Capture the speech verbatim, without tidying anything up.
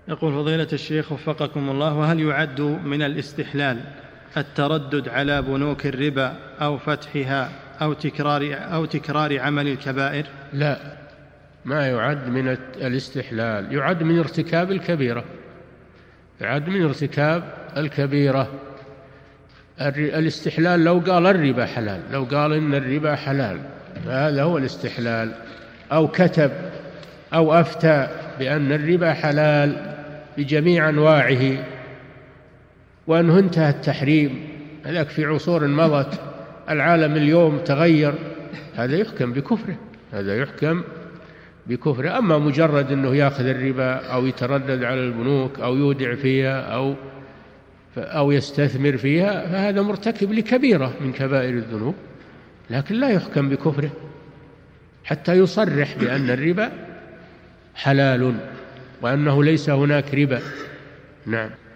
يقول فضيلة الشيخ وفقكم الله، وهل يعد من الاستحلال التردد على بنوك الربا أو فتحها أو تكرار, أو تكرار عمل الكبائر؟ لا، ما يعد من الاستحلال، يعد من ارتكاب الكبيرة، يعد من ارتكاب الكبيرة. الاستحلال لو قال الربا حلال، لو قال إن الربا حلال هذا هو الاستحلال، أو كتب أو أفتى بأن الربا حلال بجميع أنواعه وأنه انتهى التحريم، هذاك في عصور مضت، العالم اليوم تغير، هذا يحكم بكفره، هذا يحكم بكفره. أما مجرد أنه يأخذ الربا أو يتردد على البنوك أو يودع فيها أو أو يستثمر فيها فهذا مرتكب لكبيرة من كبائر الذنوب، لكن لا يحكم بكفره حتى يصرح بأن الربا حلال وأنه ليس هناك ربا. نعم.